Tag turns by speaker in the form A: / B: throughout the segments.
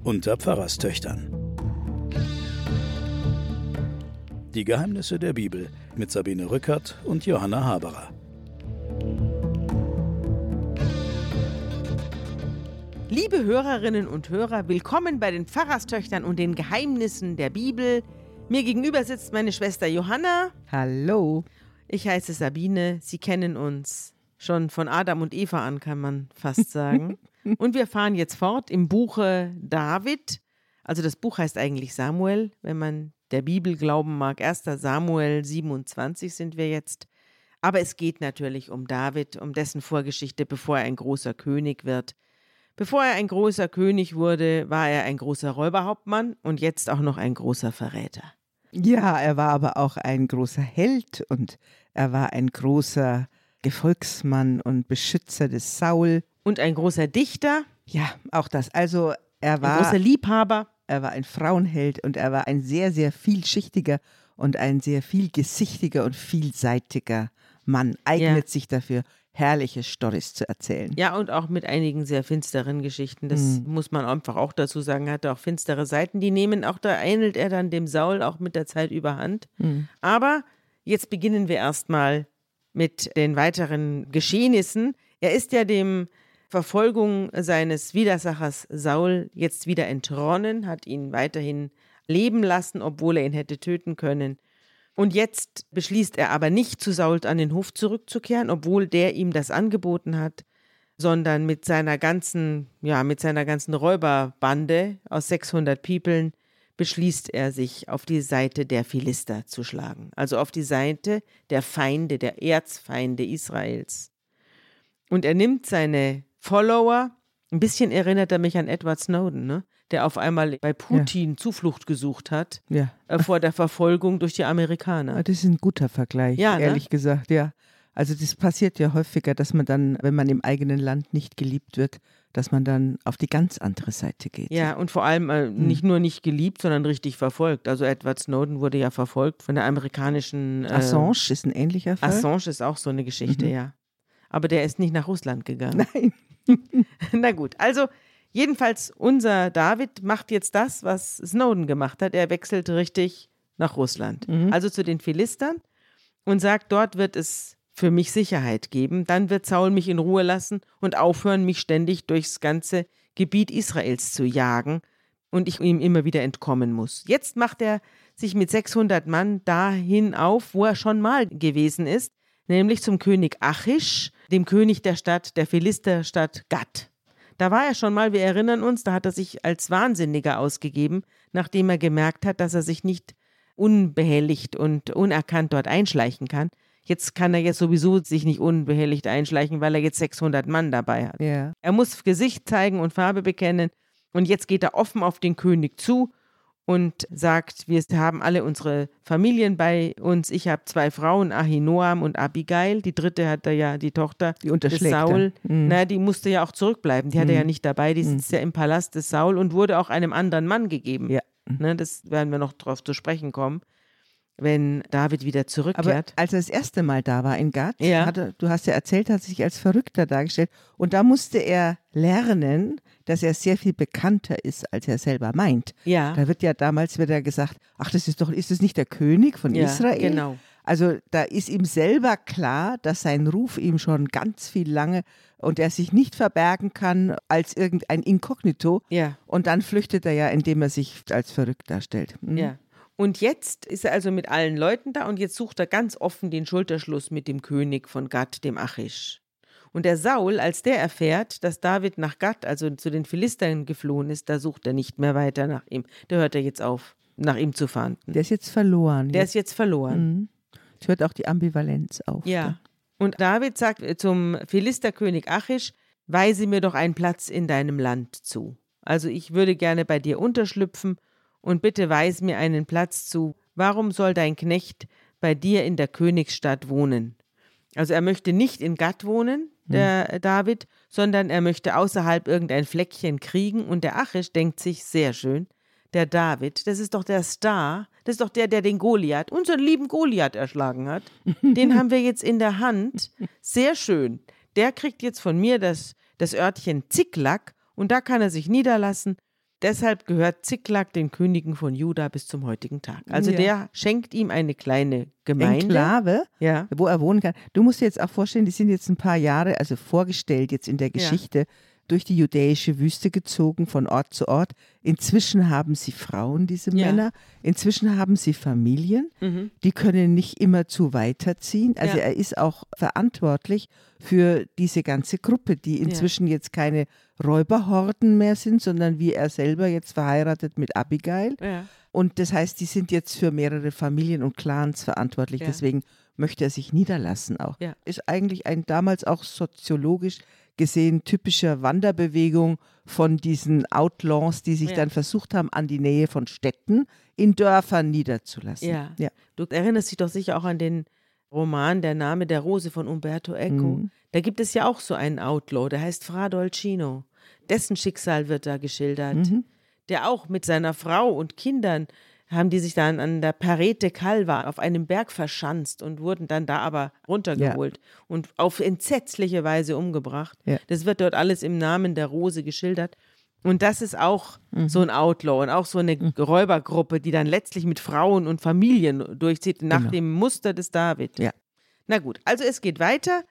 A: unter Pfarrerstöchtern. Die Geheimnisse der Bibel mit Sabine Rückert und Johanna Haberer.
B: Liebe Hörerinnen und Hörer, willkommen bei den Pfarrerstöchtern und den Geheimnissen der Bibel. Mir gegenüber sitzt meine Schwester Johanna.
C: Hallo.
B: Ich heiße Sabine. Sie kennen uns schon von Adam und Eva an, kann man fast sagen. Und wir fahren jetzt fort im Buche David. Also das Buch heißt eigentlich Samuel, wenn man der Bibel glauben mag. 1. Samuel 27 sind wir jetzt. Aber es geht natürlich um David, um dessen Vorgeschichte, bevor er ein großer König wird. Bevor er ein großer König wurde, war er ein großer Räuberhauptmann und jetzt auch noch ein großer Verräter.
C: Ja, er war aber auch ein großer Held und er war ein großer Gefolgsmann und Beschützer des Saul.
B: Und ein großer Dichter.
C: Ja, auch das. Also er war
B: Ein großer Liebhaber.
C: Er war ein Frauenheld und er war ein sehr, sehr vielschichtiger und ein sehr vielgesichtiger und vielseitiger Mann. Eignet sich dafür, herrliche Storys zu erzählen.
B: Ja, und auch mit einigen sehr finsteren Geschichten. Das muss man einfach auch dazu sagen. Er hatte auch finstere Seiten. Die nehmen auch, da ähnelt er dann dem Saul auch mit der Zeit überhand. Aber jetzt beginnen wir erstmal mit den weiteren Geschehnissen. Er ist ja dem Verfolgung seines Widersachers Saul jetzt wieder entronnen, hat ihn weiterhin leben lassen, obwohl er ihn hätte töten können. Und jetzt beschließt er aber nicht, zu Saul an den Hof zurückzukehren, obwohl der ihm das angeboten hat, sondern mit seiner ganzen Räuberbande aus 600 Peoplen beschließt er, sich auf die Seite der Philister zu schlagen. Also auf die Seite der Feinde, der Erzfeinde Israels. Und er nimmt seine Follower, ein bisschen erinnert er mich an Edward Snowden, ne? Der auf einmal bei Putin Zuflucht gesucht hat vor der Verfolgung durch die Amerikaner.
C: Das ist ein guter Vergleich, ehrlich gesagt, ja. Also das passiert ja häufiger, dass man dann, wenn man im eigenen Land nicht geliebt wird, dass man dann auf die ganz andere Seite geht.
B: Ja, und vor allem nicht nur nicht geliebt, sondern richtig verfolgt. Also Edward Snowden wurde ja verfolgt von der amerikanischen...
C: Assange ist ein ähnlicher Fall.
B: Assange ist auch so eine Geschichte, ja. Aber der ist nicht nach Russland gegangen.
C: Nein.
B: Na gut, also jedenfalls unser David macht jetzt das, was Snowden gemacht hat. Er wechselt richtig nach Russland, also zu den Philistern und sagt, dort wird es für mich Sicherheit geben. Dann wird Saul mich in Ruhe lassen und aufhören, mich ständig durchs ganze Gebiet Israels zu jagen und ich ihm immer wieder entkommen muss. Jetzt macht er sich mit 600 Mann dahin auf, wo er schon mal gewesen ist, nämlich zum König Achish, dem König der Philisterstadt Gat. Da war er schon mal, wir erinnern uns, da hat er sich als Wahnsinniger ausgegeben, nachdem er gemerkt hat, dass er sich nicht unbehelligt und unerkannt dort einschleichen kann. Jetzt kann er sowieso sich nicht unbehelligt einschleichen, weil er jetzt 600 Mann dabei hat.
C: Ja.
B: Er muss Gesicht zeigen und Farbe bekennen und jetzt geht er offen auf den König zu und sagt, wir haben alle unsere Familien bei uns. Ich habe 2 Frauen, Ahinoam und Abigail. Die dritte hatte ja die Tochter des Saul. Die musste ja auch zurückbleiben. Die hatte ja nicht dabei. Die sitzt ja im Palast des Saul und wurde auch einem anderen Mann gegeben. Ja. Das werden wir noch drauf zu sprechen kommen, wenn David wieder zurückkehrt.
C: Aber als er das erste Mal da war in Gat, du hast ja erzählt, hat sich als Verrückter dargestellt. Und da musste er lernen, dass er sehr viel bekannter ist, als er selber meint.
B: Ja.
C: Da wird gesagt, ach, ist es nicht der König von Israel?
B: Genau.
C: Also da ist ihm selber klar, dass sein Ruf ihm schon ganz viel lange und er sich nicht verbergen kann als irgendein Inkognito.
B: Ja.
C: Und dann flüchtet er ja, indem er sich als verrückt darstellt.
B: Ja. Und jetzt ist er also mit allen Leuten da und jetzt sucht er ganz offen den Schulterschluss mit dem König von Gat, dem Achish. Und der Saul, als der erfährt, dass David nach Gat, also zu den Philistern geflohen ist, da sucht er nicht mehr weiter nach ihm. Da hört er jetzt auf, nach ihm zu fahnden.
C: Der ist jetzt verloren.
B: Der ist jetzt verloren.
C: Es hört auch die Ambivalenz auf.
B: Ja. Und David sagt zum Philisterkönig Achish, weise mir doch einen Platz in deinem Land zu. Also ich würde gerne bei dir unterschlüpfen und bitte weis mir einen Platz zu. Warum soll dein Knecht bei dir in der Königsstadt wohnen? Also er möchte nicht in Gat wohnen, der David, sondern er möchte außerhalb irgendein Fleckchen kriegen. Und der Achish denkt sich, sehr schön, der David, das ist doch der Star, das ist doch der den Goliath, unseren lieben Goliath erschlagen hat. Den haben wir jetzt in der Hand. Sehr schön. Der kriegt jetzt von mir das Örtchen Ziklag und da kann er sich niederlassen deshalb gehört Ziklag den Königen von Juda bis zum heutigen Tag. Also der schenkt ihm eine kleine Gemeinde.
C: Enklave, wo er wohnen kann. Du musst dir jetzt auch vorstellen, die sind jetzt ein paar Jahre, also vorgestellt jetzt in der Geschichte, durch die judäische Wüste gezogen, von Ort zu Ort. Inzwischen haben sie Frauen, diese Männer. Inzwischen haben sie Familien. Die können nicht immerzu weiterziehen. Also er ist auch verantwortlich für diese ganze Gruppe, die inzwischen jetzt keine Räuberhorden mehr sind, sondern wie er selber jetzt verheiratet mit Abigail.
B: Ja.
C: Und das heißt, die sind jetzt für mehrere Familien und Clans verantwortlich. Deswegen möchte er sich niederlassen auch.
B: Ja.
C: Ist eigentlich ein damals auch soziologisch gesehen typischer Wanderbewegung von diesen Outlaws, die sich dann versucht haben, an die Nähe von Städten in Dörfern niederzulassen.
B: Ja. Du erinnerst dich doch sicher auch an den Roman Der Name der Rose von Umberto Eco. Da gibt es ja auch so einen Outlaw, der heißt Fra Dolcino. Dessen Schicksal wird da geschildert. Der auch mit seiner Frau und Kindern haben die sich dann an der Parete Calva auf einem Berg verschanzt und wurden dann da aber runtergeholt und auf entsetzliche Weise umgebracht. Ja. Das wird dort alles im Namen der Rose geschildert. Und das ist auch so ein Outlaw und auch so eine Räubergruppe, die dann letztlich mit Frauen und Familien durchzieht, nach dem Muster des David. Ja. Na gut, also es geht weiter.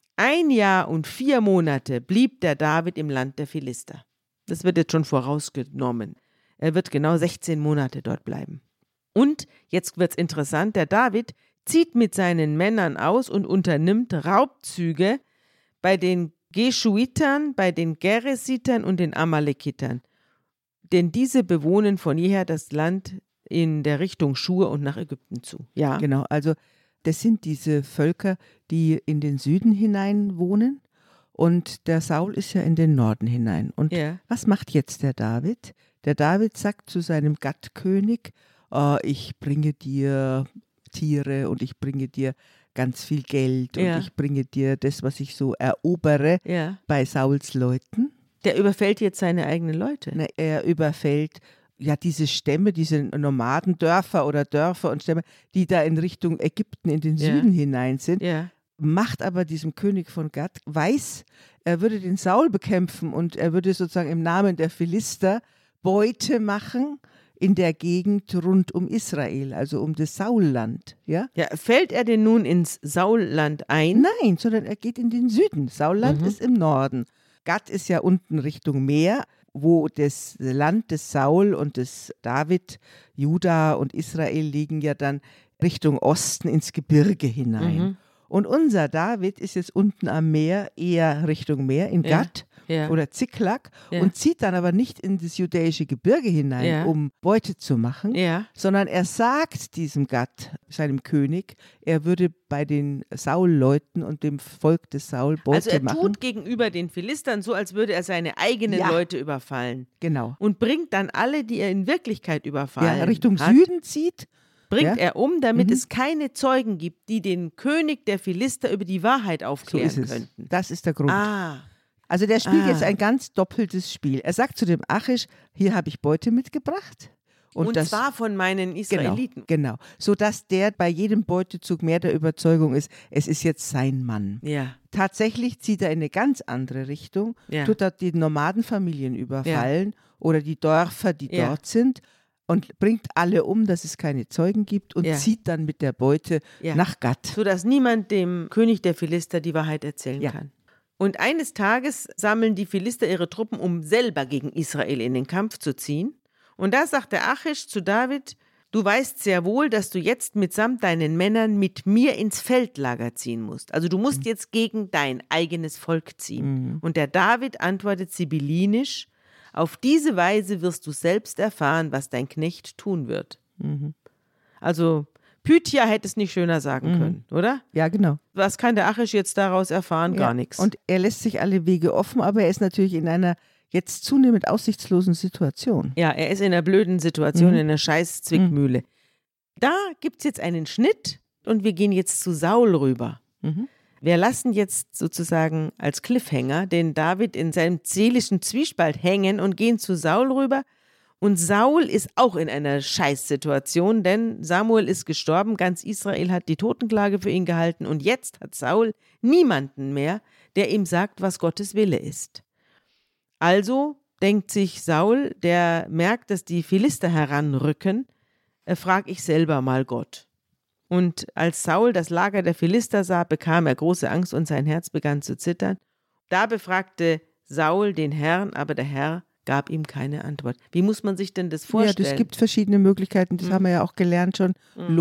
B: 1 Jahr und 4 Monate blieb der David im Land der Philister. Das wird jetzt schon vorausgenommen. Er wird genau 16 Monate dort bleiben. Und, jetzt wird's interessant, der David zieht mit seinen Männern aus und unternimmt Raubzüge bei den Geschuitern, bei den Geresitern und den Amalekitern. Denn diese bewohnen von jeher das Land in der Richtung Schur und nach Ägypten zu. Ja.
C: Genau, also das sind diese Völker, die in den Süden hinein wohnen. Und der Saul ist ja in den Norden hinein. Und was macht jetzt der David? Der David sagt zu seinem Gattkönig, ich bringe dir Tiere und ich bringe dir ganz viel Geld und ich bringe dir das, was ich so erobere bei Sauls Leuten.
B: Der überfällt jetzt seine eigenen Leute.
C: Na, er überfällt diese Stämme, diese Nomadendörfer oder Dörfer und Stämme, die da in Richtung Ägypten in den Süden hinein sind. Macht aber diesem König von Gad, weiß, er würde den Saul bekämpfen und er würde sozusagen im Namen der Philister Beute machen in der Gegend rund um Israel, also um das Saulland. Ja,
B: fällt er denn nun ins Saulland ein?
C: Nein, sondern er geht in den Süden. Saulland ist im Norden. Gad ist ja unten Richtung Meer, wo das Land des Saul und des David, Juda und Israel liegen ja dann Richtung Osten ins Gebirge hinein. Und unser David ist jetzt unten am Meer, eher Richtung Meer, in Gad oder Ziklag und zieht dann aber nicht in das judäische Gebirge hinein, um Beute zu machen, sondern er sagt diesem Gad, seinem König, er würde bei den Saul-Leuten und dem Volk des Saul Beute machen.
B: Also er tut gegenüber den Philistern so, als würde er seine eigenen Leute überfallen.
C: Genau.
B: Und bringt dann alle, die er in Wirklichkeit überfallen
C: Richtung Süden zieht.
B: Bringt er um, damit es keine Zeugen gibt, die den König der Philister über die Wahrheit aufklären könnten.
C: Das ist der Grund. Also der spielt jetzt ein ganz doppeltes Spiel. Er sagt zu dem Achish, hier habe ich Beute mitgebracht.
B: Und zwar von meinen Israeliten.
C: Genau, sodass der bei jedem Beutezug mehr der Überzeugung ist, es ist jetzt sein Mann.
B: Ja.
C: Tatsächlich zieht er in eine ganz andere Richtung, tut dort die Nomadenfamilien überfallen oder die Dörfer, die dort sind. Und bringt alle um, dass es keine Zeugen gibt und zieht dann mit der Beute nach Gad.
B: Sodass niemand dem König der Philister die Wahrheit erzählen kann. Und eines Tages sammeln die Philister ihre Truppen, um selber gegen Israel in den Kampf zu ziehen. Und da sagt der Achish zu David, du weißt sehr wohl, dass du jetzt mitsamt deinen Männern mit mir ins Feldlager ziehen musst. Also du musst jetzt gegen dein eigenes Volk ziehen. Und der David antwortet sibyllinisch, auf diese Weise wirst du selbst erfahren, was dein Knecht tun wird. Also Pythia hätte es nicht schöner sagen können, oder?
C: Ja, genau.
B: Was kann der Achish jetzt daraus erfahren? Gar nichts.
C: Und er lässt sich alle Wege offen, aber er ist natürlich in einer jetzt zunehmend aussichtslosen Situation.
B: Ja, er ist in einer blöden Situation, in einer scheiß Zwickmühle. Da gibt es jetzt einen Schnitt und wir gehen jetzt zu Saul rüber. Wir lassen jetzt sozusagen als Cliffhanger den David in seinem seelischen Zwiespalt hängen und gehen zu Saul rüber. Und Saul ist auch in einer Scheißsituation, denn Samuel ist gestorben, ganz Israel hat die Totenklage für ihn gehalten und jetzt hat Saul niemanden mehr, der ihm sagt, was Gottes Wille ist. Also denkt sich Saul, der merkt, dass die Philister heranrücken, frage ich selber mal Gott. Und als Saul das Lager der Philister sah, bekam er große Angst und sein Herz begann zu zittern. Da befragte Saul den Herrn, aber der Herr gab ihm keine Antwort. Wie muss man sich denn das vorstellen?
C: Ja, es gibt verschiedene Möglichkeiten, das haben wir ja auch gelernt schon.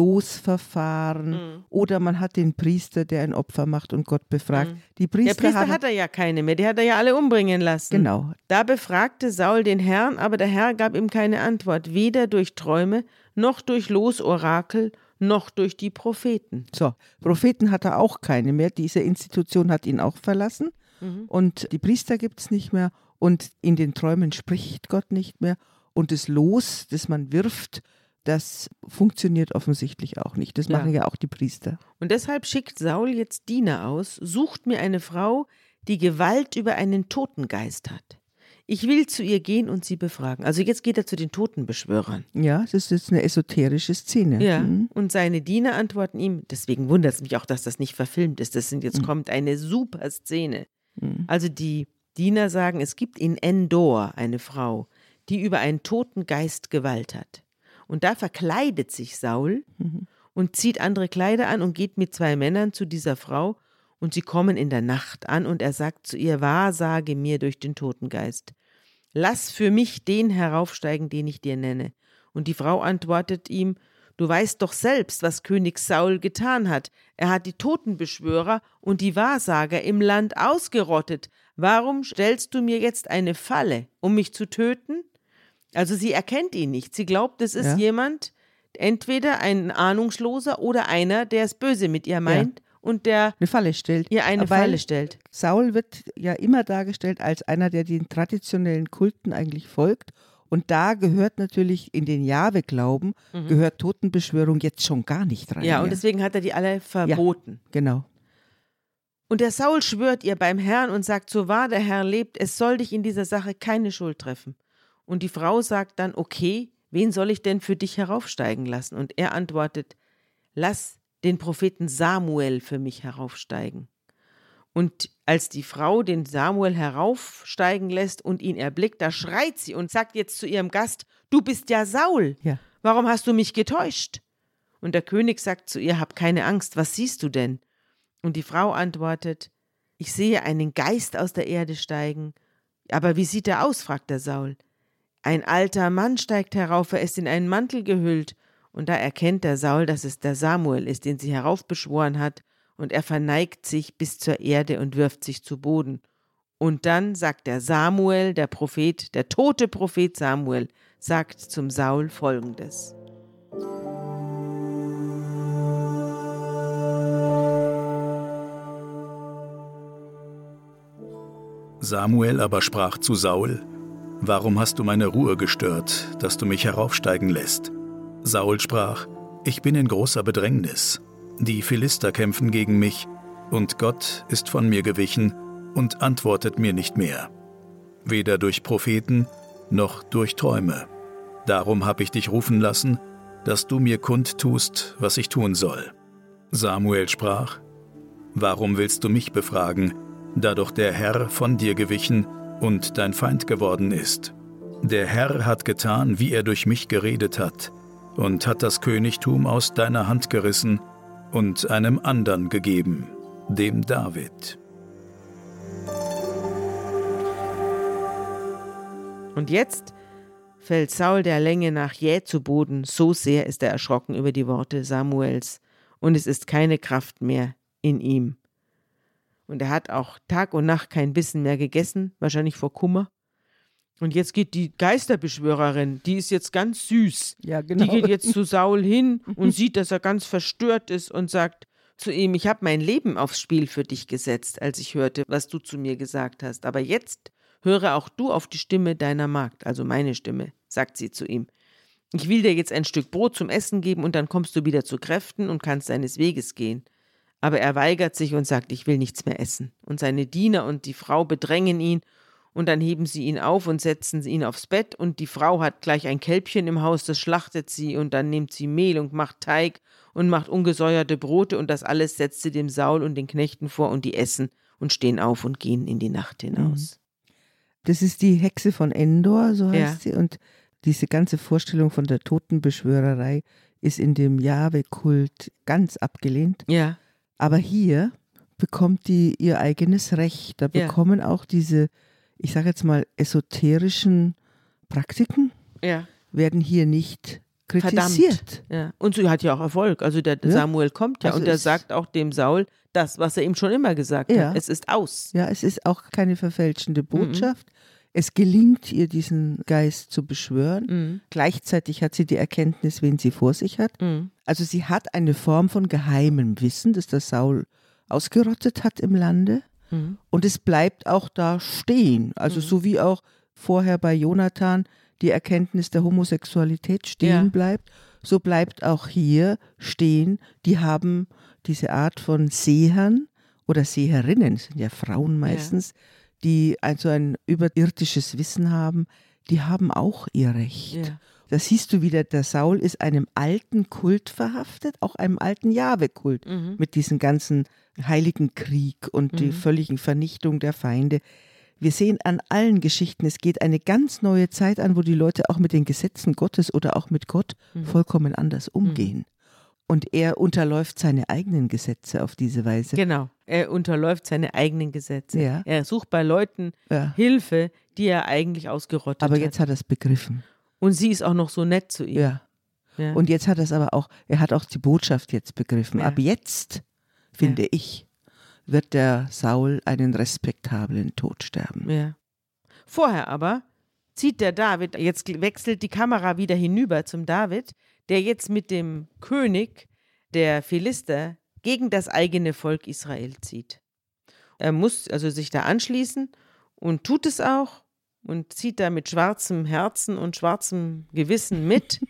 C: Losverfahren oder man hat den Priester, der ein Opfer macht und Gott befragt.
B: Der Priester hat er ja keine mehr, die hat er ja alle umbringen lassen.
C: Genau.
B: Da befragte Saul den Herrn, aber der Herr gab ihm keine Antwort, weder durch Träume, noch durch Losorakel, noch durch die Propheten.
C: So, Propheten hat er auch keine mehr, diese Institution hat ihn auch verlassen und die Priester gibt es nicht mehr. Und in den Träumen spricht Gott nicht mehr. Und das Los, das man wirft, das funktioniert offensichtlich auch nicht. Das machen ja auch die Priester.
B: Und deshalb schickt Saul jetzt Diener aus, sucht mir eine Frau, die Gewalt über einen Totengeist hat. Ich will zu ihr gehen und sie befragen. Also jetzt geht er zu den Totenbeschwörern.
C: Ja, das ist jetzt eine esoterische Szene.
B: Ja, und seine Diener antworten ihm, deswegen wundert es mich auch, dass das nicht verfilmt ist. Jetzt kommt eine super Szene. Also die Diener sagen, es gibt in Endor eine Frau, die über einen toten Geist Gewalt hat. Und da verkleidet sich Saul und zieht andere Kleider an und geht mit 2 Männern zu dieser Frau und sie kommen in der Nacht an und er sagt zu ihr, wahrsage mir durch den Totengeist. Lass für mich den heraufsteigen, den ich dir nenne. Und die Frau antwortet ihm, du weißt doch selbst, was König Saul getan hat. Er hat die Totenbeschwörer und die Wahrsager im Land ausgerottet. Warum stellst du mir jetzt eine Falle, um mich zu töten? Also sie erkennt ihn nicht. Sie glaubt, es ist jemand, entweder ein Ahnungsloser oder einer, der es böse mit ihr meint und der
C: eine Falle stellt.
B: Ihr eine Falle stellt.
C: Saul wird ja immer dargestellt als einer, der den traditionellen Kulten eigentlich folgt. Und da gehört natürlich in den Jahwe-Glauben, gehört Totenbeschwörung jetzt schon gar nicht rein.
B: Ja, und deswegen hat er die alle verboten.
C: Ja, genau.
B: Und der Saul schwört ihr beim Herrn und sagt, so wahr der Herr lebt, es soll dich in dieser Sache keine Schuld treffen. Und die Frau sagt dann, okay, wen soll ich denn für dich heraufsteigen lassen? Und er antwortet, lass den Propheten Samuel für mich heraufsteigen. Und als die Frau den Samuel heraufsteigen lässt und ihn erblickt, da schreit sie und sagt jetzt zu ihrem Gast, du bist ja Saul, warum hast du mich getäuscht? Und der König sagt zu ihr, hab keine Angst, was siehst du denn? Und die Frau antwortet, ich sehe einen Geist aus der Erde steigen. Aber wie sieht er aus, fragt der Saul. Ein alter Mann steigt herauf, er ist in einen Mantel gehüllt. Und da erkennt der Saul, dass es der Samuel ist, den sie heraufbeschworen hat. Und er verneigt sich bis zur Erde und wirft sich zu Boden. Und dann sagt der Samuel, der Prophet, der tote Prophet Samuel, sagt zum Saul Folgendes.
A: Samuel aber sprach zu Saul, warum hast du meine Ruhe gestört, dass du mich heraufsteigen lässt? Saul sprach, ich bin in großer Bedrängnis. Die Philister kämpfen gegen mich, und Gott ist von mir gewichen und antwortet mir nicht mehr. Weder durch Propheten noch durch Träume. Darum habe ich dich rufen lassen, dass du mir kundtust, was ich tun soll. Samuel sprach, warum willst du mich befragen, da doch der Herr von dir gewichen und dein Feind geworden ist? Der Herr hat getan, wie er durch mich geredet hat, und hat das Königtum aus deiner Hand gerissen und einem andern gegeben, dem David.
B: Und jetzt fällt Saul der Länge nach jäh zu Boden, so sehr ist er erschrocken über die Worte Samuels, und es ist keine Kraft mehr in ihm. Und er hat auch Tag und Nacht kein Bissen mehr gegessen, wahrscheinlich vor Kummer. Und jetzt geht die Geisterbeschwörerin, die ist jetzt ganz süß.
C: Ja, genau.
B: Die geht jetzt zu Saul hin und sieht, dass er ganz verstört ist und sagt zu ihm, ich habe mein Leben aufs Spiel für dich gesetzt, als ich hörte, was du zu mir gesagt hast. Aber jetzt höre auch du auf die Stimme deiner Magd, also meine Stimme, sagt sie zu ihm. Ich will dir jetzt ein Stück Brot zum Essen geben und dann kommst du wieder zu Kräften und kannst deines Weges gehen. Aber er weigert sich und sagt, ich will nichts mehr essen. Und seine Diener und die Frau bedrängen ihn und dann heben sie ihn auf und setzen ihn aufs Bett und die Frau hat gleich ein Kälbchen im Haus, das schlachtet sie und dann nimmt sie Mehl und macht Teig und macht ungesäuerte Brote und das alles setzt sie dem Saul und den Knechten vor und die essen und stehen auf und gehen in die Nacht hinaus.
C: Das ist die Hexe von Endor, so heißt
B: Ja.
C: sie. Und diese ganze Vorstellung von der Totenbeschwörerei ist in dem Jahwe-Kult ganz abgelehnt.
B: Ja.
C: Aber hier bekommt die ihr eigenes Recht. Da
B: Ja.
C: bekommen auch diese, ich sage jetzt mal, esoterischen Praktiken,
B: Ja.
C: werden hier nicht kritisiert.
B: Ja. Und sie hat ja auch Erfolg. Also der
C: Ja.
B: Samuel kommt ja
C: Also
B: und der
C: es-
B: sagt auch dem Saul das, was er ihm schon immer gesagt
C: Ja.
B: hat. Es ist aus.
C: Ja, es ist auch keine verfälschende Botschaft. Es gelingt ihr, diesen Geist zu beschwören.
B: Mhm.
C: Gleichzeitig hat sie die Erkenntnis, wen sie vor sich hat.
B: Mhm.
C: Also sie hat eine Form von geheimem Wissen, das der Saul ausgerottet hat im Lande.
B: Mhm.
C: Und es bleibt auch da stehen. Also so wie auch vorher bei Jonathan die Erkenntnis der Homosexualität stehen
B: Ja.
C: bleibt, so bleibt auch hier stehen, die haben diese Art von Sehern oder Seherinnen, das sind ja Frauen meistens, die also ein überirdisches Wissen haben, die haben auch ihr Recht.
B: Ja.
C: Da siehst du wieder, der Saul ist einem alten Kult verhaftet, auch einem alten Jahwe-Kult, mit diesem ganzen heiligen Krieg und die völligen Vernichtung der Feinde. Wir sehen an allen Geschichten, es geht eine ganz neue Zeit an, wo die Leute auch mit den Gesetzen Gottes oder auch mit Gott vollkommen anders umgehen. Und er unterläuft seine eigenen Gesetze auf diese Weise.
B: Genau. Er unterläuft seine eigenen Gesetze.
C: Ja.
B: Er sucht bei Leuten
C: Ja.
B: Hilfe, die er eigentlich ausgerottet
C: Aber
B: hat.
C: jetzt hat er es begriffen.
B: Und sie ist auch noch so nett zu ihm.
C: Ja.
B: Ja.
C: Und jetzt hat er es aber auch, er hat auch die Botschaft jetzt begriffen.
B: Ja.
C: Ab jetzt, finde ich, wird der Saul einen respektablen Tod sterben.
B: Ja. Vorher aber zieht der David, jetzt wechselt die Kamera wieder hinüber zum David, der jetzt mit dem König der Philister gegen das eigene Volk Israel zieht. Er muss also sich da anschließen und tut es auch und zieht da mit schwarzem Herzen und schwarzem Gewissen mit.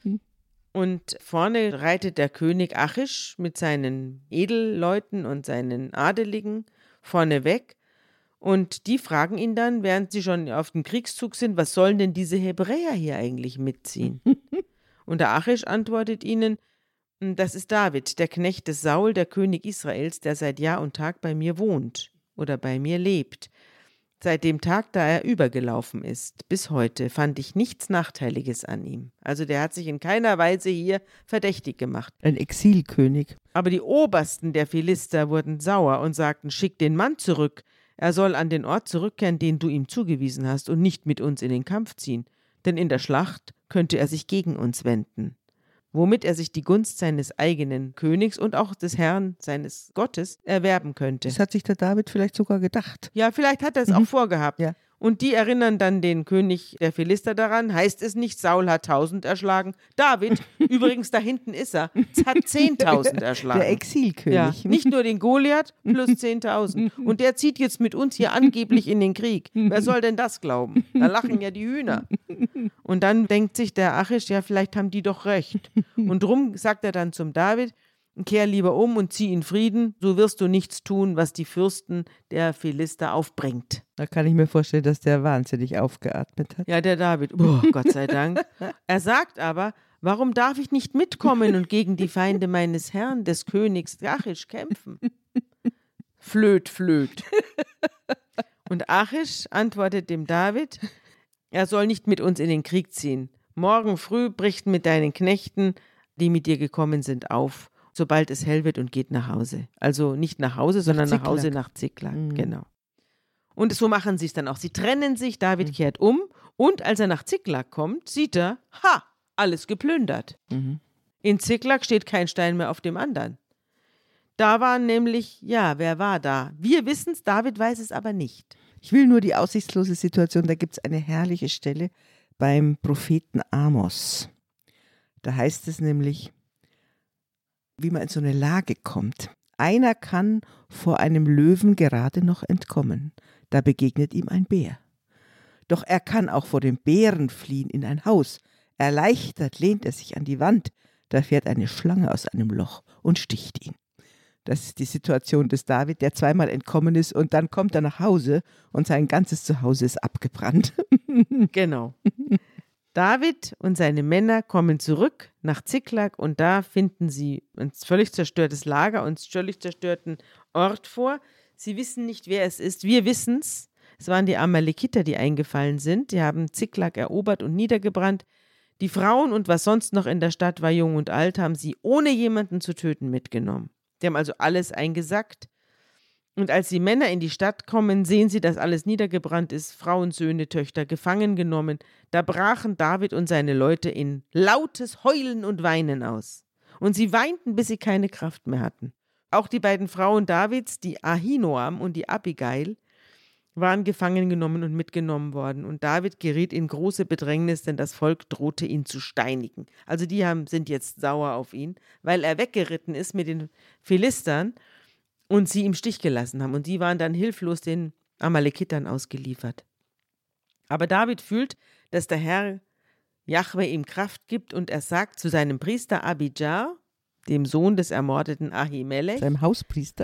B: Und vorne reitet der König Achish mit seinen Edelleuten und seinen Adeligen vorne weg. Und die fragen ihn dann, während sie schon auf dem Kriegszug sind, was sollen denn diese Hebräer hier eigentlich mitziehen? Und der Achish antwortet ihnen, das ist David, der Knecht des Saul, der König Israels, der seit Jahr und Tag bei mir wohnt oder bei mir lebt. Seit dem Tag, da er übergelaufen ist, bis heute, fand ich nichts Nachteiliges an ihm. Also der hat sich in keiner Weise hier verdächtig gemacht.
C: Ein Exilkönig.
B: Aber die Obersten der Philister wurden sauer und sagten, schick den Mann zurück. Er soll an den Ort zurückkehren, den du ihm zugewiesen hast, und nicht mit uns in den Kampf ziehen. Denn in der Schlacht könnte er sich gegen uns wenden. Womit er sich die Gunst seines eigenen Königs und auch des Herrn, seines Gottes, erwerben könnte.
C: Das hat sich der David vielleicht sogar gedacht.
B: Ja, vielleicht hat er es auch vorgehabt.
C: Ja.
B: Und die erinnern dann den König der Philister daran, heißt es nicht, Saul hat 1000 erschlagen. David, übrigens da hinten ist er, hat 10.000 erschlagen.
C: Der Exilkönig.
B: Ja, nicht nur den Goliath plus 10.000. Und der zieht jetzt mit uns hier angeblich in den Krieg. Wer soll denn das glauben? Da lachen ja die Hühner. Und dann denkt sich der Achish, ja, vielleicht haben die doch recht. Und drum sagt er dann zum David, kehr lieber um und zieh in Frieden, so wirst du nichts tun, was die Fürsten der Philister aufbringt.
C: Da kann ich mir vorstellen, dass der wahnsinnig aufgeatmet hat.
B: Ja, der David, oh, Gott sei Dank. Er sagt aber, warum darf ich nicht mitkommen und gegen die Feinde meines Herrn, des Königs Achish, kämpfen? Flöt, flöt. Und Achish antwortet dem David, er soll nicht mit uns in den Krieg ziehen. Morgen früh bricht mit deinen Knechten, die mit dir gekommen sind, auf, sobald es hell wird, und geht nach Hause. Also nicht nach Hause, sondern nach Hause nach Ziklag. Genau. Und so machen sie es dann auch. Sie trennen sich, David kehrt um, und als er nach Ziklag kommt, sieht er, alles geplündert. In Ziklag steht kein Stein mehr auf dem anderen. Da war nämlich, wer war da? Wir wissen es, David weiß es aber nicht.
C: Ich will nur die aussichtslose Situation, da gibt es eine herrliche Stelle beim Propheten Amos. Da heißt es nämlich, wie man in so eine Lage kommt. Einer kann vor einem Löwen gerade noch entkommen. Da begegnet ihm ein Bär. Doch er kann auch vor dem Bären fliehen in ein Haus. Erleichtert lehnt er sich an die Wand. Da fährt eine Schlange aus einem Loch und sticht ihn. Das ist die Situation des David, der zweimal entkommen ist, und dann kommt er nach Hause und sein ganzes Zuhause ist abgebrannt.
B: Genau. David und seine Männer kommen zurück nach Ziklag, und da finden sie ein völlig zerstörtes Lager und einen völlig zerstörten Ort vor. Sie wissen nicht, wer es ist. Wir wissen es. Es waren die Amalekiter, die eingefallen sind. Die haben Ziklag erobert und niedergebrannt. Die Frauen und was sonst noch in der Stadt war, jung und alt, haben sie ohne jemanden zu töten mitgenommen. Die haben also alles eingesackt. Und als die Männer in die Stadt kommen, sehen sie, dass alles niedergebrannt ist, Frauen, Söhne, Töchter gefangen genommen. Da brachen David und seine Leute in lautes Heulen und Weinen aus. Und sie weinten, bis sie keine Kraft mehr hatten. Auch die beiden Frauen Davids, die Ahinoam und die Abigail, waren gefangen genommen und mitgenommen worden. Und David geriet in große Bedrängnis, denn das Volk drohte ihn zu steinigen. Also die sind jetzt sauer auf ihn, weil er weggeritten ist mit den Philistern und sie im Stich gelassen haben. Und sie waren dann hilflos den Amalekitern ausgeliefert. Aber David fühlt, dass der Herr Jahwe ihm Kraft gibt und er sagt zu seinem Priester Abijah, dem Sohn des ermordeten Ahimelech,
C: Sein Hauspriester,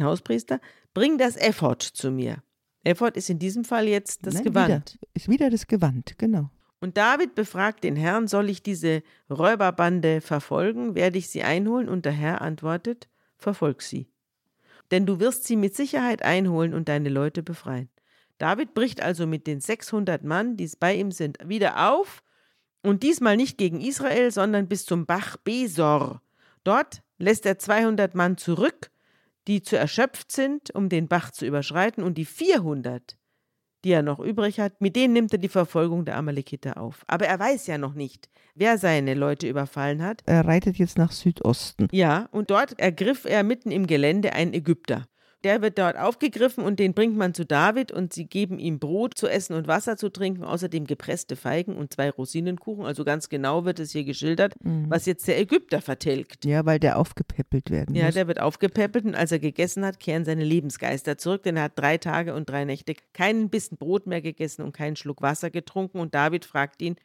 B: bring das Ephod zu mir. Ephod ist in diesem Fall jetzt das Gewand.
C: Ist wieder das Gewand, genau.
B: Und David befragt den Herrn, soll ich diese Räuberbande verfolgen? Werde ich sie einholen? Und der Herr antwortet, verfolg sie. Denn du wirst sie mit Sicherheit einholen und deine Leute befreien. David bricht also mit den 600 Mann, die bei ihm sind, wieder auf und diesmal nicht gegen Israel, sondern bis zum Bach Besor. Dort lässt er 200 Mann zurück, die zu erschöpft sind, um den Bach zu überschreiten, und die 400, die er noch übrig hat, mit denen nimmt er die Verfolgung der Amalekiter auf. Aber er weiß ja noch nicht, wer seine Leute überfallen hat.
C: Er reitet jetzt nach Südosten.
B: Ja, und dort ergriff er mitten im Gelände einen Ägypter. Der wird dort aufgegriffen und den bringt man zu David und sie geben ihm Brot zu essen und Wasser zu trinken, außerdem gepresste Feigen und 2 Rosinenkuchen. Also ganz genau wird es hier geschildert, was jetzt der Ägypter vertilgt.
C: Ja, weil der aufgepäppelt werden muss.
B: Ja, der wird aufgepäppelt und als er gegessen hat, kehren seine Lebensgeister zurück, denn er hat 3 Tage und 3 Nächte keinen Bissen Brot mehr gegessen und keinen Schluck Wasser getrunken und David fragt ihn,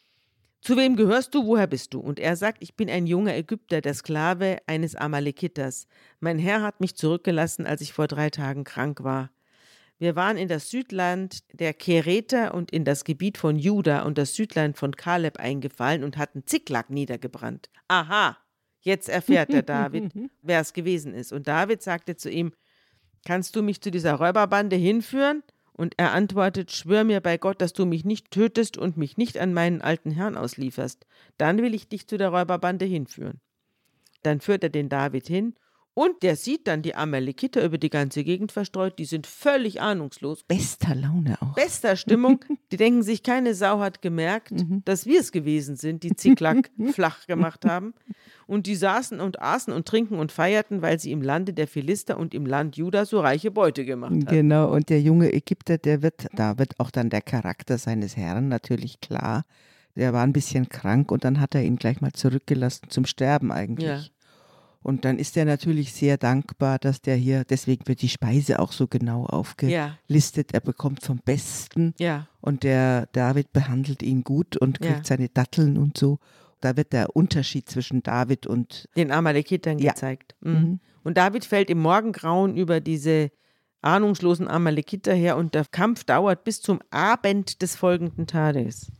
B: zu wem gehörst du, woher bist du? Und er sagt, ich bin ein junger Ägypter, der Sklave eines Amalekiters. Mein Herr hat mich zurückgelassen, als ich vor 3 Tagen krank war. Wir waren in das Südland der Kereter und in das Gebiet von Juda und das Südland von Kaleb eingefallen und hatten Ziklag niedergebrannt. Aha, jetzt erfährt der David, wer es gewesen ist. Und David sagte zu ihm, kannst du mich zu dieser Räuberbande hinführen? Und er antwortet, schwör mir bei Gott, dass du mich nicht tötest und mich nicht an meinen alten Herrn auslieferst. Dann will ich dich zu der Räuberbande hinführen. Dann führt er den David hin und der sieht dann die Amalekiter über die ganze Gegend verstreut. Die sind völlig ahnungslos.
C: Bester Laune auch.
B: Bester Stimmung. Die denken sich, keine Sau hat gemerkt, dass wir es gewesen sind, die Ziklag flach gemacht haben. Und die saßen und aßen und trinken und feierten, weil sie im Lande der Philister und im Land Juda so reiche Beute gemacht haben.
C: Genau, und der junge Ägypter, da wird auch dann der Charakter seines Herrn natürlich klar. Der war ein bisschen krank und dann hat er ihn gleich mal zurückgelassen zum Sterben eigentlich.
B: Ja.
C: Und dann ist er natürlich sehr dankbar, dass der hier, deswegen wird die Speise auch so genau aufgelistet. Er bekommt vom Besten und der David behandelt ihn gut und kriegt seine Datteln und so. Da wird der Unterschied zwischen David und
B: den Amalekitern gezeigt. Und David fällt im Morgengrauen über diese ahnungslosen Amalekiter her und der Kampf dauert bis zum Abend des folgenden Tages.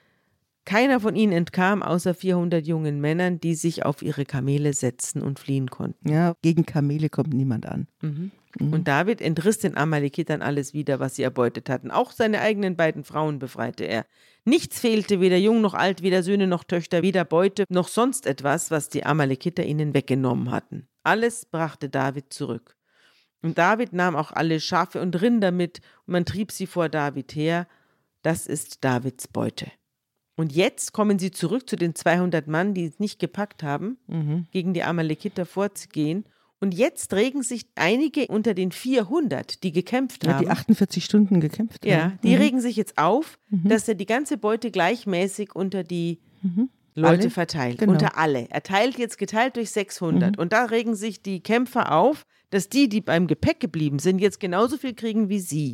B: Keiner von ihnen entkam, außer 400 jungen Männern, die sich auf ihre Kamele setzten und fliehen konnten.
C: Ja, gegen Kamele kommt niemand an.
B: Und David entriss den Amalekitern alles wieder, was sie erbeutet hatten. Auch seine eigenen beiden Frauen befreite er. Nichts fehlte, weder jung noch alt, weder Söhne noch Töchter, weder Beute noch sonst etwas, was die Amalekiter ihnen weggenommen hatten. Alles brachte David zurück. Und David nahm auch alle Schafe und Rinder mit und man trieb sie vor David her. Das ist Davids Beute. Und jetzt kommen sie zurück zu den 200 Mann, die es nicht gepackt haben, gegen die Amalekiter vorzugehen. Und jetzt regen sich einige unter den 400, die gekämpft haben.
C: Die 48 Stunden gekämpft haben.
B: Ja, die regen sich jetzt auf, dass er die ganze Beute gleichmäßig unter die Leute verteilt.
C: Genau.
B: Unter alle. Er teilt jetzt geteilt durch 600. Und da regen sich die Kämpfer auf, dass die beim Gepäck geblieben sind, jetzt genauso viel kriegen wie sie.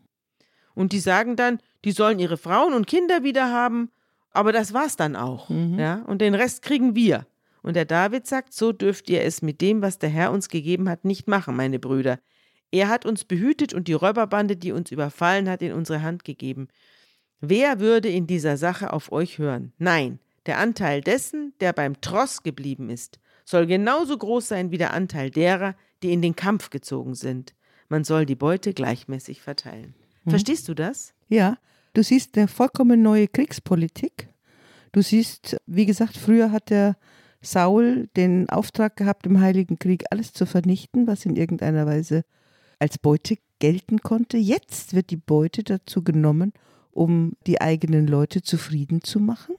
B: Und die sagen dann, die sollen ihre Frauen und Kinder wieder haben, aber das war's dann auch. Ja? Und den Rest kriegen wir. Und der David sagt, so dürft ihr es mit dem, was der Herr uns gegeben hat, nicht machen, meine Brüder. Er hat uns behütet und die Räuberbande, die uns überfallen hat, in unsere Hand gegeben. Wer würde in dieser Sache auf euch hören? Nein, der Anteil dessen, der beim Tross geblieben ist, soll genauso groß sein wie der Anteil derer, die in den Kampf gezogen sind. Man soll die Beute gleichmäßig verteilen. Verstehst du das?
C: Ja, du siehst eine vollkommen neue Kriegspolitik. Du siehst, wie gesagt, früher hat der Saul den Auftrag gehabt, im Heiligen Krieg alles zu vernichten, was in irgendeiner Weise als Beute gelten konnte. Jetzt wird die Beute dazu genommen, um die eigenen Leute zufrieden zu machen.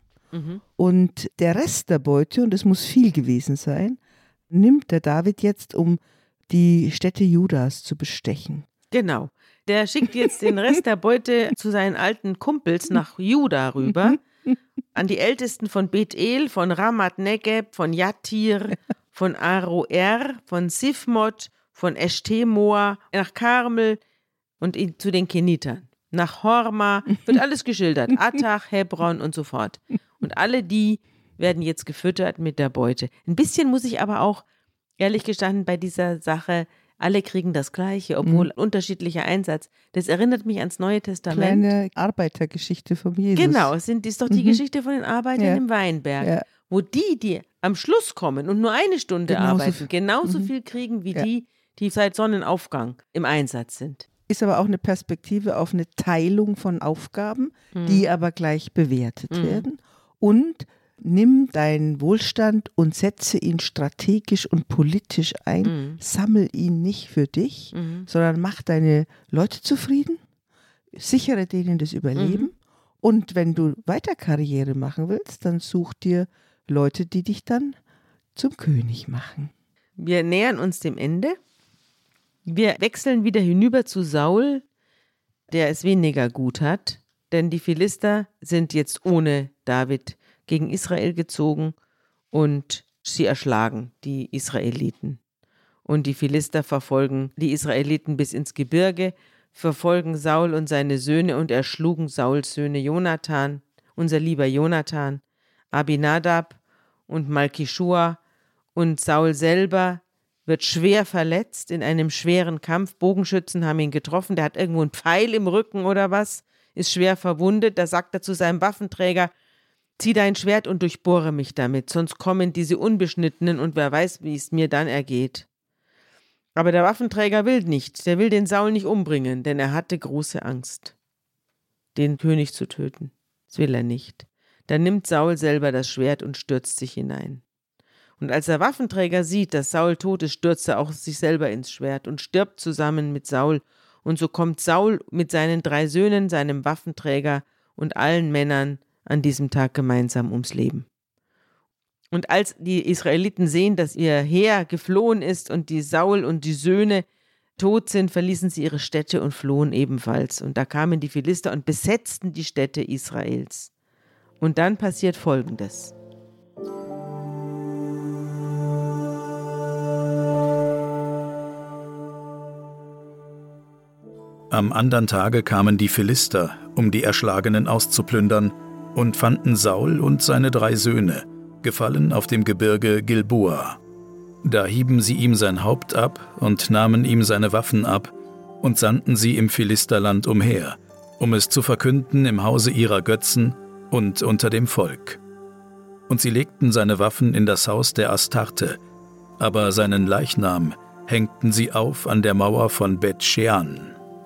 C: Und der Rest der Beute, und es muss viel gewesen sein, nimmt der David jetzt, um die Städte Judas zu bestechen.
B: Genau. Der schickt jetzt den Rest der Beute zu seinen alten Kumpels nach Juda rüber, an die Ältesten von Bethel, von Ramat Negeb, von Jatir, von Aroer, von Sifmot, von Eshtemoa, nach Karmel und zu den Kenitern. Nach Horma wird alles geschildert, Attach, Hebron und so fort. Und alle die werden jetzt gefüttert mit der Beute. Ein bisschen muss ich aber auch, ehrlich gestanden, bei dieser Sache, alle kriegen das Gleiche, obwohl unterschiedlicher Einsatz. Das erinnert mich ans Neue Testament.
C: Kleine Arbeitergeschichte von Jesus.
B: Genau, ist doch die Geschichte von den Arbeitern im Weinberg, wo die am Schluss kommen und nur eine Stunde arbeiten, genauso viel kriegen wie die seit Sonnenaufgang im Einsatz sind.
C: Ist aber auch eine Perspektive auf eine Teilung von Aufgaben, die aber gleich bewertet werden. Und nimm deinen Wohlstand und setze ihn strategisch und politisch ein. Sammel ihn nicht für dich, sondern mach deine Leute zufrieden, sichere denen das Überleben. Und wenn du weiter Karriere machen willst, dann such dir Leute, die dich dann zum König machen.
B: Wir nähern uns dem Ende. Wir wechseln wieder hinüber zu Saul, der es weniger gut hat, denn die Philister sind jetzt ohne David gegen Israel gezogen und sie erschlagen die Israeliten. Und die Philister verfolgen die Israeliten bis ins Gebirge, verfolgen Saul und seine Söhne und erschlugen Sauls Söhne Jonathan, unser lieber Jonathan, Abinadab und Malkischua, und Saul selber wird schwer verletzt in einem schweren Kampf. Bogenschützen haben ihn getroffen, der hat irgendwo einen Pfeil im Rücken oder was, ist schwer verwundet. Da sagt er zu seinem Waffenträger: Zieh dein Schwert und durchbohre mich damit, sonst kommen diese Unbeschnittenen und wer weiß, wie es mir dann ergeht. Aber der Waffenträger will nicht, der will den Saul nicht umbringen, denn er hatte große Angst, den König zu töten. Das will er nicht. Dann nimmt Saul selber das Schwert und stürzt sich hinein. Und als der Waffenträger sieht, dass Saul tot ist, stürzt er auch sich selber ins Schwert und stirbt zusammen mit Saul. Und so kommt Saul mit seinen 3 Söhnen, seinem Waffenträger und allen Männern an diesem Tag gemeinsam ums Leben. Und als die Israeliten sehen, dass ihr Heer geflohen ist und die Saul und die Söhne tot sind, verließen sie ihre Städte und flohen ebenfalls. Und da kamen die Philister und besetzten die Städte Israels. Und dann passiert Folgendes.
A: Am andern Tage kamen die Philister, um die Erschlagenen auszuplündern, und fanden Saul und seine 3 Söhne, gefallen auf dem Gebirge Gilboa. Da hieben sie ihm sein Haupt ab und nahmen ihm seine Waffen ab und sandten sie im Philisterland umher, um es zu verkünden im Hause ihrer Götzen und unter dem Volk. Und sie legten seine Waffen in das Haus der Astarte, aber seinen Leichnam hängten sie auf an der Mauer von Bet-Shean.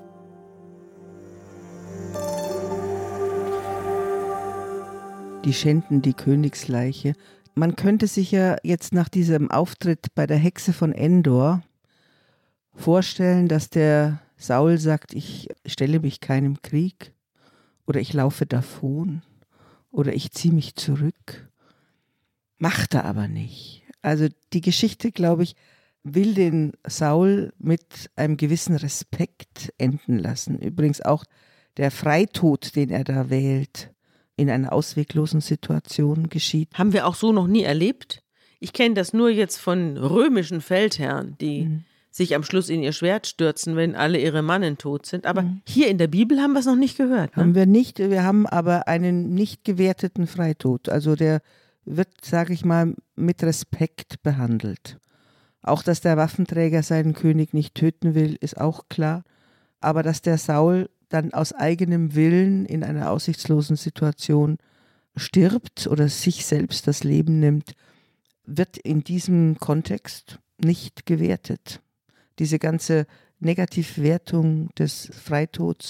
C: Die schänden die Königsleiche. Man könnte sich ja jetzt nach diesem Auftritt bei der Hexe von Endor vorstellen, dass der Saul sagt, ich stelle mich keinem Krieg oder ich laufe davon oder ich ziehe mich zurück. Macht er aber nicht. Also die Geschichte, glaube ich, will den Saul mit einem gewissen Respekt enden lassen. Übrigens auch der Freitod, den er da wählt, in einer ausweglosen Situation geschieht.
B: Haben wir auch so noch nie erlebt. Ich kenne das nur jetzt von römischen Feldherren, die sich am Schluss in ihr Schwert stürzen, wenn alle ihre Mannen tot sind. Aber hier in der Bibel haben wir es noch nicht gehört. Ne?
C: Haben wir nicht. Wir haben aber einen nicht gewerteten Freitod. Also der wird, sage ich mal, mit Respekt behandelt. Auch, dass der Waffenträger seinen König nicht töten will, ist auch klar. Aber dass der Saul dann aus eigenem Willen in einer aussichtslosen Situation stirbt oder sich selbst das Leben nimmt, wird in diesem Kontext nicht gewertet. Diese ganze Negativwertung des Freitods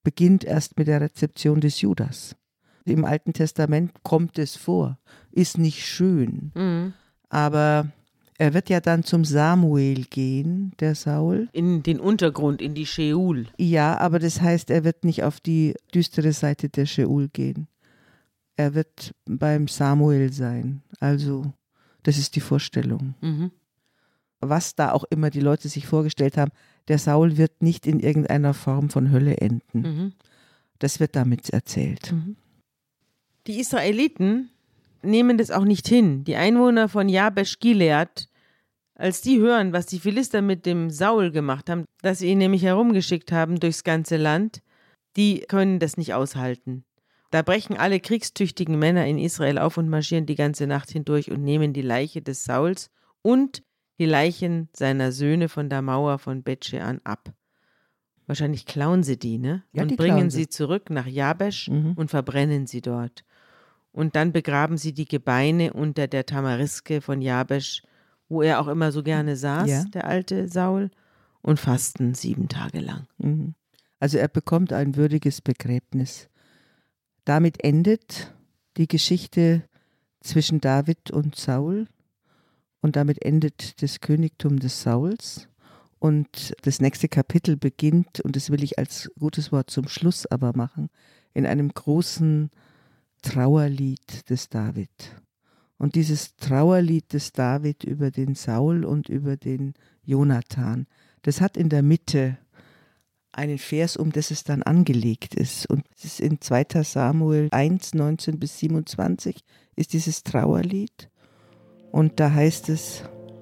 C: beginnt erst mit der Rezeption des Judas. Im Alten Testament kommt es vor, ist nicht schön, aber er wird ja dann zum Samuel gehen, der Saul.
B: In den Untergrund, in die Scheol.
C: Ja, aber das heißt, er wird nicht auf die düstere Seite der Scheol gehen. Er wird beim Samuel sein. Also, das ist die Vorstellung. Was da auch immer die Leute sich vorgestellt haben, der Saul wird nicht in irgendeiner Form von Hölle enden. Das wird damit erzählt.
B: Die Israeliten nehmen das auch nicht hin. Die Einwohner von Jabesh Gilead, als die hören, was die Philister mit dem Saul gemacht haben, dass sie ihn nämlich herumgeschickt haben durchs ganze Land, die können das nicht aushalten. Da brechen alle kriegstüchtigen Männer in Israel auf und marschieren die ganze Nacht hindurch und nehmen die Leiche des Sauls und die Leichen seiner Söhne von der Mauer von Bet-Shean ab. Wahrscheinlich klauen sie die, ne?
C: Ja,
B: und bringen sie zurück nach Jabesh und verbrennen sie dort. Und dann begraben sie die Gebeine unter der Tamariske von Jabesh, wo er auch immer so gerne saß, der alte Saul, und fasten 7 Tage lang.
C: Also er bekommt ein würdiges Begräbnis. Damit endet die Geschichte zwischen David und Saul und damit endet das Königtum des Sauls. Und das nächste Kapitel beginnt, und das will ich als gutes Wort zum Schluss aber machen, in einem großen Trauerlied des David. Und dieses Trauerlied des David über den Saul und über den Jonathan, das hat in der Mitte einen Vers, um das es dann angelegt ist. Und es ist in 2. Samuel 1, 19 bis 27 ist dieses Trauerlied. Und da heißt es: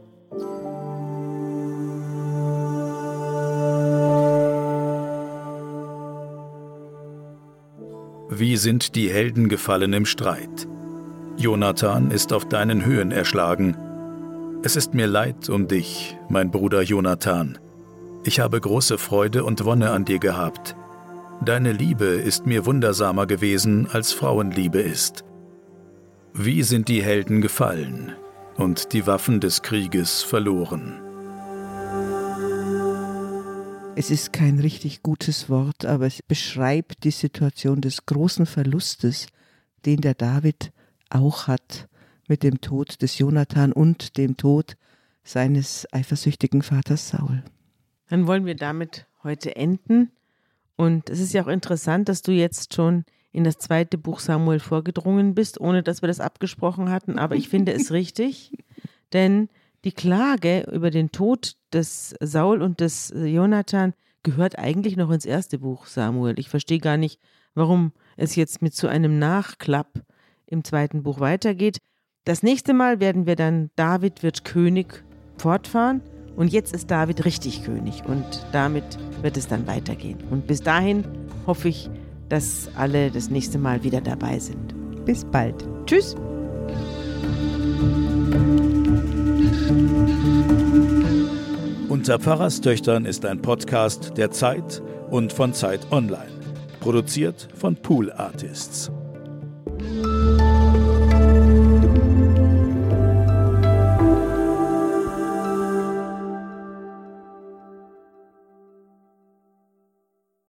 A: Wie sind die Helden gefallen im Streit? Jonathan ist auf deinen Höhen erschlagen. Es ist mir leid um dich, mein Bruder Jonathan. Ich habe große Freude und Wonne an dir gehabt. Deine Liebe ist mir wundersamer gewesen, als Frauenliebe ist. Wie sind die Helden gefallen und die Waffen des Krieges verloren?
C: Es ist kein richtig gutes Wort, aber es beschreibt die Situation des großen Verlustes, den der David auch hat mit dem Tod des Jonathan und dem Tod seines eifersüchtigen Vaters Saul.
B: Dann wollen wir damit heute enden. Und es ist ja auch interessant, dass du jetzt schon in das 2. Buch Samuel vorgedrungen bist, ohne dass wir das abgesprochen hatten. Aber ich finde es richtig, denn die Klage über den Tod des Saul und des Jonathan gehört eigentlich noch ins 1. Buch Samuel. Ich verstehe gar nicht, warum es jetzt mit so einem Nachklapp im 2. Buch weitergeht. Das nächste Mal werden wir dann David wird König fortfahren. Und jetzt ist David richtig König und damit wird es dann weitergehen. Und bis dahin hoffe ich, dass alle das nächste Mal wieder dabei sind.
C: Bis bald.
B: Tschüss.
A: Unter Pfarrerstöchtern ist ein Podcast der Zeit und von Zeit Online. Produziert von Pool Artists.